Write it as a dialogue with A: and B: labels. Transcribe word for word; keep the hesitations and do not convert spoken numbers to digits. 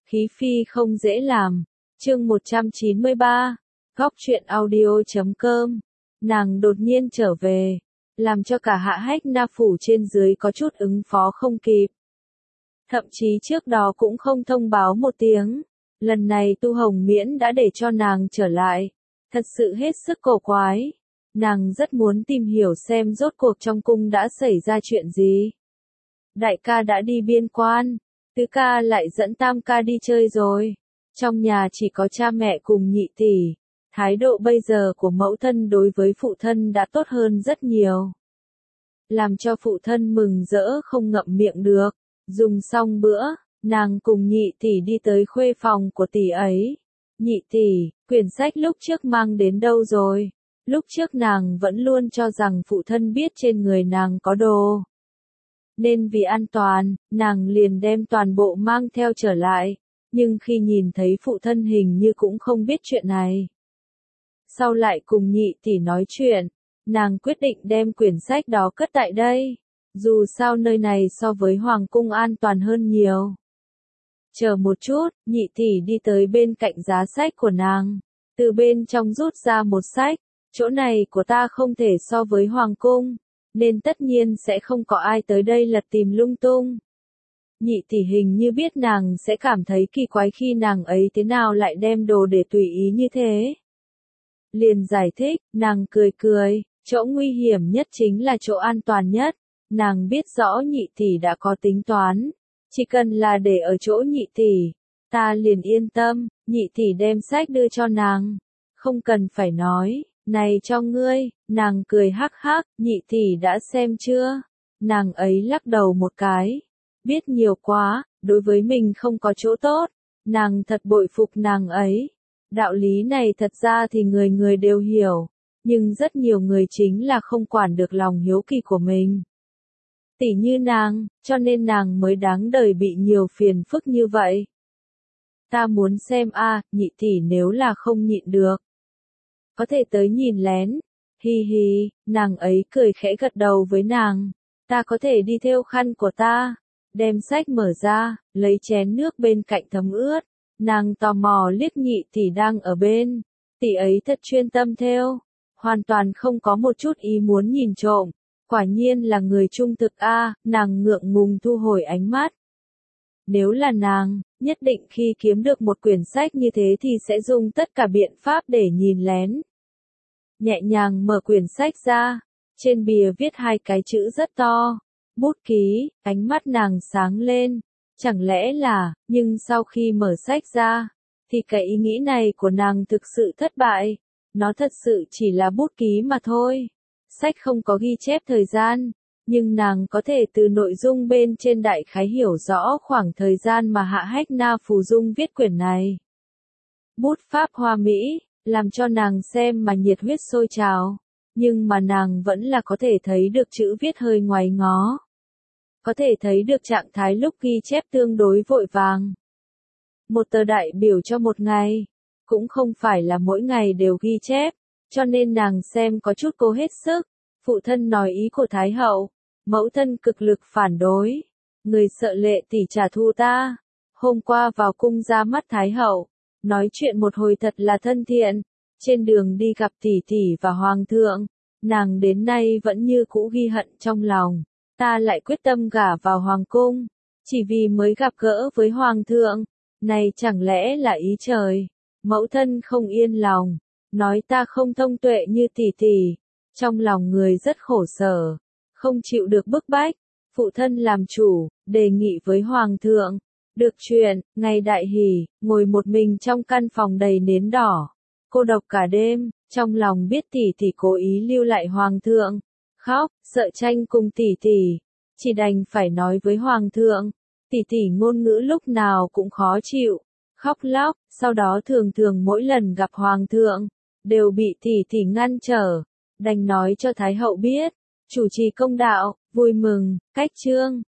A: Khí phi không dễ làm. Chương một trăm chín mươi ba. Góc truyện audio chấm com. Nàng đột nhiên trở về, làm cho cả Hạ Hách Na phủ trên dưới có chút ứng phó không kịp. Thậm chí trước đó cũng không thông báo một tiếng. Lần này Tu Hồng Miễn đã để cho nàng trở lại. Thật sự hết sức cổ quái. Nàng rất muốn tìm hiểu xem rốt cuộc trong cung đã xảy ra chuyện gì. Đại ca đã đi biên quan, tứ ca lại dẫn tam ca đi chơi rồi. Trong nhà chỉ có cha mẹ cùng nhị tỷ. Thái độ bây giờ của mẫu thân đối với phụ thân đã tốt hơn rất nhiều. Làm cho phụ thân mừng rỡ không ngậm miệng được. Dùng xong bữa, nàng cùng nhị tỷ đi tới khuê phòng của tỷ ấy. Nhị tỷ, quyển sách lúc trước mang đến đâu rồi? Lúc trước nàng vẫn luôn cho rằng phụ thân biết trên người nàng có đồ. Nên vì an toàn, nàng liền đem toàn bộ mang theo trở lại. Nhưng khi nhìn thấy phụ thân hình như cũng không biết chuyện này. Sau lại cùng nhị tỷ nói chuyện, nàng quyết định đem quyển sách đó cất tại đây. Dù sao nơi này so với hoàng cung an toàn hơn nhiều. Chờ một chút, nhị tỷ đi tới bên cạnh giá sách của nàng. Từ bên trong rút ra một sách. Chỗ này của ta không thể so với hoàng cung. Nên tất nhiên sẽ không có ai tới đây lật tìm lung tung. Nhị tỷ hình như biết nàng sẽ cảm thấy kỳ quái khi nàng ấy thế nào lại đem đồ để tùy ý như thế. Liền giải thích, nàng cười cười, chỗ nguy hiểm nhất chính là chỗ an toàn nhất. Nàng biết rõ nhị tỷ đã có tính toán. Chỉ cần là để ở chỗ nhị tỷ, ta liền yên tâm. Nhị tỷ đem sách đưa cho nàng. Không cần phải nói, này cho ngươi, nàng cười hắc hắc, nhị tỷ đã xem chưa? Nàng ấy lắc đầu một cái. Biết nhiều quá, đối với mình không có chỗ tốt. Nàng thật bội phục nàng ấy. Đạo lý này thật ra thì người người đều hiểu. Nhưng rất nhiều người chính là không quản được lòng hiếu kỳ của mình. Tỷ như nàng, cho nên nàng mới đáng đời bị nhiều phiền phức như vậy. Ta muốn xem a, à, nhị tỷ nếu là không nhịn được. Có thể tới nhìn lén. Hi hi, nàng ấy cười khẽ gật đầu với nàng. Ta có thể đi theo khăn của ta. Đem sách mở ra, lấy chén nước bên cạnh thấm ướt. Nàng tò mò liếc nhị tỷ đang ở bên. Tỷ ấy thật chuyên tâm theo. Hoàn toàn không có một chút ý muốn nhìn trộm. Quả nhiên là người trung thực a, à, nàng ngượng ngùng thu hồi ánh mắt. Nếu là nàng, nhất định khi kiếm được một quyển sách như thế thì sẽ dùng tất cả biện pháp để nhìn lén. Nhẹ nhàng mở quyển sách ra, trên bìa viết hai cái chữ rất to. Bút ký, ánh mắt nàng sáng lên. Chẳng lẽ là, nhưng sau khi mở sách ra, thì cái ý nghĩ này của nàng thực sự thất bại. Nó thật sự chỉ là bút ký mà thôi. Sách không có ghi chép thời gian, nhưng nàng có thể từ nội dung bên trên đại khái hiểu rõ khoảng thời gian mà Hạ Hách Na Phù Dung viết quyển này. Bút pháp hoa mỹ, làm cho nàng xem mà nhiệt huyết sôi trào, nhưng mà nàng vẫn là có thể thấy được chữ viết hơi ngoáy ngó. Có thể thấy được trạng thái lúc ghi chép tương đối vội vàng. Một tờ đại biểu cho một ngày, cũng không phải là mỗi ngày đều ghi chép, cho nên nàng xem có chút cố hết sức. Phụ thân nói ý của Thái hậu, mẫu thân cực lực phản đối. Người sợ lệ tỷ trả thù ta. Hôm qua vào cung ra mắt Thái hậu, nói chuyện một hồi thật là thân thiện. Trên đường đi gặp tỷ tỷ và hoàng thượng, nàng đến nay vẫn như cũ ghi hận trong lòng. Ta lại quyết tâm gả vào hoàng cung, chỉ vì mới gặp gỡ với hoàng thượng. Này chẳng lẽ là ý trời? Mẫu thân không yên lòng, nói ta không thông tuệ như tỷ tỷ. Trong lòng người rất khổ sở, không chịu được bức bách. Phụ thân làm chủ, đề nghị với hoàng thượng. Được chuyện, ngày đại hỷ, ngồi một mình trong căn phòng đầy nến đỏ. Cô độc cả đêm, trong lòng biết tỷ tỷ cố ý lưu lại hoàng thượng. Khóc, sợ tranh cùng tỷ tỷ. Chỉ đành phải nói với hoàng thượng. Tỷ tỷ ngôn ngữ lúc nào cũng khó chịu. Khóc lóc, sau đó thường thường mỗi lần gặp hoàng thượng, đều bị tỷ tỷ ngăn trở. Đành nói cho Thái hậu biết, chủ trì công đạo, vui mừng, cách chương.